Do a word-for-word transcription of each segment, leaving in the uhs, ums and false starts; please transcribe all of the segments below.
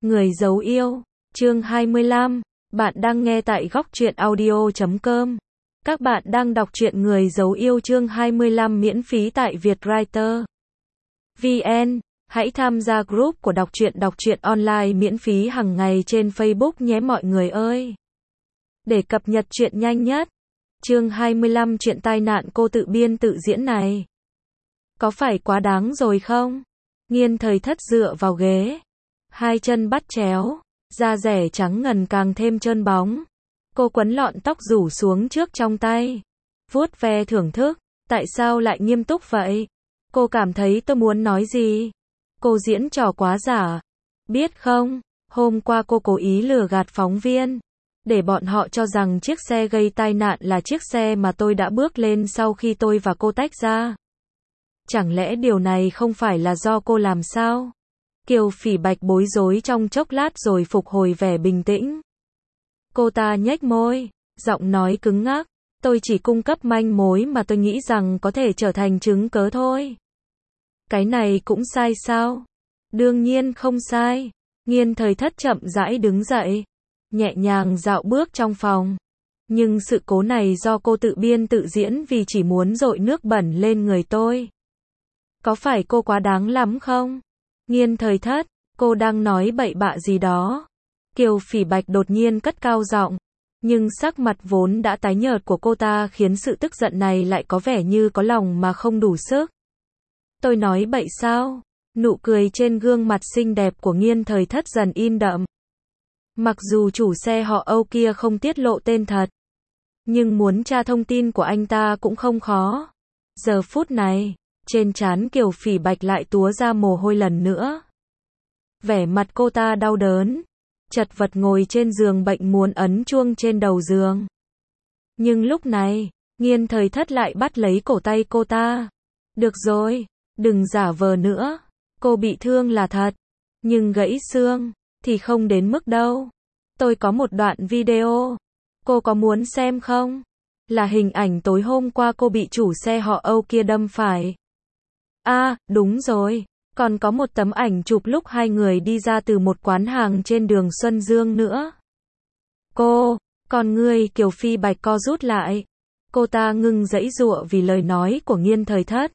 Người giấu yêu, chương hai mươi lăm, bạn đang nghe tại góc truyện audio chấm com. Các bạn đang đọc truyện Người giấu yêu chương hai mươi lăm miễn phí tại Vietwriter vê en. Hãy tham gia group của đọc truyện đọc truyện online miễn phí hàng ngày trên Facebook nhé mọi người ơi. Để cập nhật truyện nhanh nhất. Chương hai mươi lăm chuyện tai nạn cô tự biên tự diễn này. Có phải quá đáng rồi không? Nghiên Thời Thất dựa vào ghế. Hai chân bắt chéo. Da rẻ trắng ngần càng thêm trơn bóng. Cô quấn lọn tóc rủ xuống trước trong tay. Vuốt ve thưởng thức. Tại sao lại nghiêm túc vậy? Cô cảm thấy tôi muốn nói gì? Cô diễn trò quá giả. Biết không, hôm qua cô cố ý lừa gạt phóng viên. Để bọn họ cho rằng chiếc xe gây tai nạn là chiếc xe mà tôi đã bước lên sau khi tôi và cô tách ra. Chẳng lẽ điều này không phải là do cô làm sao? Kiều Phỉ Bạch bối rối trong chốc lát rồi phục hồi vẻ bình tĩnh. Cô ta nhếch môi, giọng nói cứng ngắc. Tôi chỉ cung cấp manh mối mà tôi nghĩ rằng có thể trở thành chứng cớ thôi. Cái này cũng sai sao? Đương nhiên không sai. Nghiên Thời Thất chậm rãi đứng dậy, nhẹ nhàng dạo bước trong phòng. Nhưng sự cố này do cô tự biên tự diễn vì chỉ muốn dội nước bẩn lên người tôi. Có phải cô quá đáng lắm không? Nghiên Thời Thất, cô đang nói bậy bạ gì đó. Kiều Phỉ Bạch đột nhiên cất cao giọng. Nhưng sắc mặt vốn đã tái nhợt của cô ta khiến sự tức giận này lại có vẻ như có lòng mà không đủ sức. Tôi nói bậy sao? Nụ cười trên gương mặt xinh đẹp của Nghiên Thời Thất dần in đậm. Mặc dù chủ xe họ Âu kia không tiết lộ tên thật, nhưng muốn tra thông tin của anh ta cũng không khó. Giờ phút này, trên trán Kiều Phỉ Bạch lại túa ra mồ hôi lần nữa. Vẻ mặt cô ta đau đớn, chật vật ngồi trên giường bệnh muốn ấn chuông trên đầu giường. Nhưng lúc này, Nghiên Thời Thất lại bắt lấy cổ tay cô ta. Được rồi, đừng giả vờ nữa. Cô bị thương là thật, nhưng gãy xương thì không đến mức đâu. Tôi có một đoạn video, cô có muốn xem không? Là hình ảnh tối hôm qua cô bị chủ xe họ Âu kia đâm phải. À, đúng rồi, còn có một tấm ảnh chụp lúc hai người đi ra từ một quán hàng trên đường Xuân Dương nữa. Cô, còn ngươi Kiều Phi Bạch co rút lại. Cô ta ngừng giãy giụa vì lời nói của Nghiên Thời Thất.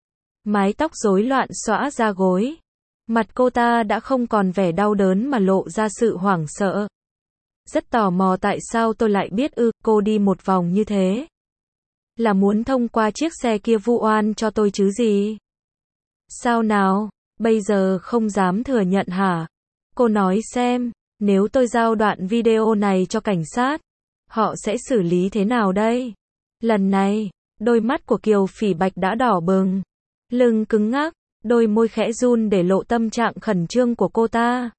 Mái tóc rối loạn xõa ra gối. Mặt cô ta đã không còn vẻ đau đớn mà lộ ra sự hoảng sợ. Rất tò mò tại sao tôi lại biết ư, cô đi một vòng như thế. Là muốn thông qua chiếc xe kia vu oan cho tôi chứ gì? Sao nào, bây giờ không dám thừa nhận hả? Cô nói xem, nếu tôi giao đoạn video này cho cảnh sát, họ sẽ xử lý thế nào đây? Lần này, đôi mắt của Kiều Phỉ Bạch đã đỏ bừng. Lưng cứng ngắc, đôi môi khẽ run để lộ tâm trạng khẩn trương của cô ta.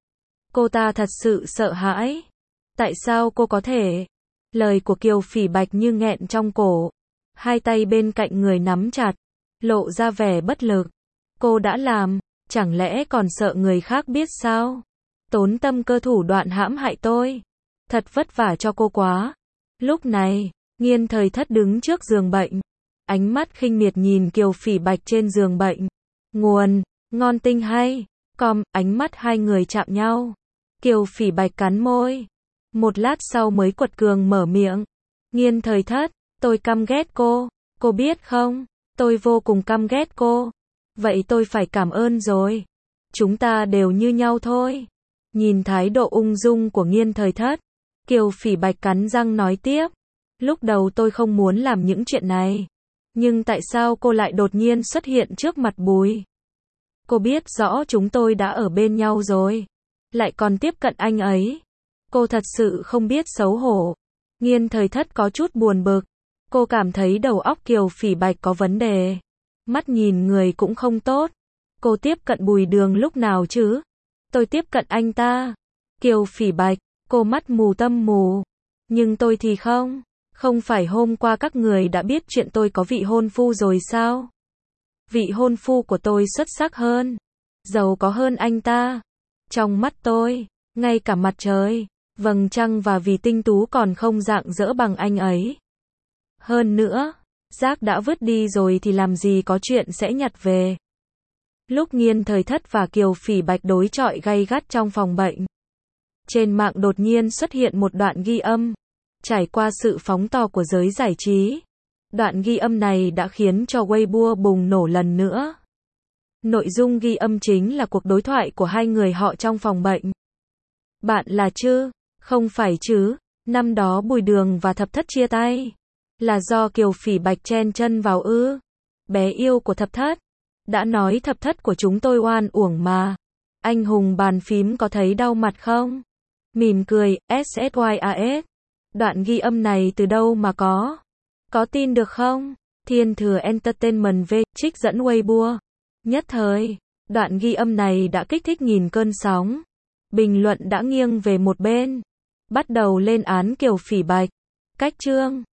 Cô ta thật sự sợ hãi. Tại sao cô có thể? Lời của Kiều Phỉ Bạch như nghẹn trong cổ. Hai tay bên cạnh người nắm chặt, lộ ra vẻ bất lực. Cô đã làm, chẳng lẽ còn sợ người khác biết sao? Tốn tâm cơ thủ đoạn hãm hại tôi. Thật vất vả cho cô quá. Lúc này, Nghiên Thời Thất đứng trước giường bệnh. Ánh mắt khinh miệt nhìn Kiều Phỉ Bạch trên giường bệnh. Nguồn, ngon tinh hay. Com, ánh mắt hai người chạm nhau. Kiều Phỉ Bạch cắn môi. Một lát sau mới quật cường mở miệng. Nghiên Thời Thất, tôi căm ghét cô. Cô biết không, tôi vô cùng căm ghét cô. Vậy tôi phải cảm ơn rồi. Chúng ta đều như nhau thôi. Nhìn thái độ ung dung của Nghiên Thời Thất, Kiều Phỉ Bạch cắn răng nói tiếp. Lúc đầu tôi không muốn làm những chuyện này. Nhưng tại sao cô lại đột nhiên xuất hiện trước mặt Bùi? Cô biết rõ chúng tôi đã ở bên nhau rồi. Lại còn tiếp cận anh ấy. Cô thật sự không biết xấu hổ. Nghiên Thời Thất có chút buồn bực. Cô cảm thấy đầu óc Kiều Phỉ Bạch có vấn đề. Mắt nhìn người cũng không tốt. Cô tiếp cận Bùi Đường lúc nào chứ? Tôi tiếp cận anh ta. Kiều Phỉ Bạch, cô mắt mù tâm mù. Nhưng tôi thì không. Không phải hôm qua các người đã biết chuyện tôi có vị hôn phu rồi sao? Vị hôn phu của tôi xuất sắc hơn, giàu có hơn anh ta. Trong mắt tôi, ngay cả mặt trời, vầng trăng và vì tinh tú còn không rạng rỡ bằng anh ấy. Hơn nữa, rác đã vứt đi rồi thì làm gì có chuyện sẽ nhặt về. Lúc Nghiên Thời Thất và Kiều Phỉ Bạch đối chọi gay gắt trong phòng bệnh, trên mạng đột nhiên xuất hiện một đoạn ghi âm. Trải qua sự phóng to của giới giải trí, đoạn ghi âm này đã khiến cho Weibo bùng nổ lần nữa. Nội dung ghi âm chính là cuộc đối thoại của hai người họ trong phòng bệnh. Bạn là chứ? Không phải chứ? Năm đó Bùi Đường và Thập Thất chia tay, là do Kiều Phỉ Bạch chen chân vào ư? Bé yêu của Thập Thất, đã nói Thập Thất của chúng tôi oan uổng mà. Anh hùng bàn phím có thấy đau mặt không? Mỉm cười, ssyas. Đoạn ghi âm này từ đâu mà có? Có tin được không? Thiên Thừa Entertainment V trích dẫn Weibo. Nhất thời, đoạn ghi âm này đã kích thích nghìn cơn sóng. Bình luận đã nghiêng về một bên, bắt đầu lên án Kiều Phỉ Bạch. Cách chương